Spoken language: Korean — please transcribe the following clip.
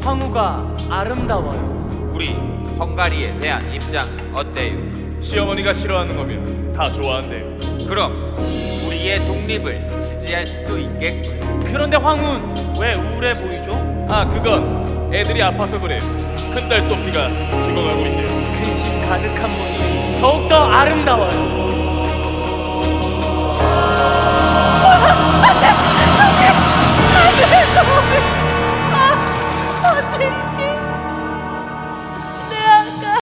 황후가 아름다워요. 우리 헝가리에 대한 입장 어때요? 시어머니가 싫어하는 거면 다 좋아한대요. 그럼 우리의 독립을 지지할 수도 있겠군. 그런데 황후는 왜 우울해 보이죠? 아, 그건 애들이 아파서 그래요. 큰딸 소피가 죽어가고 있대요. 근심 가득한 모습이 더욱더 아름다워요.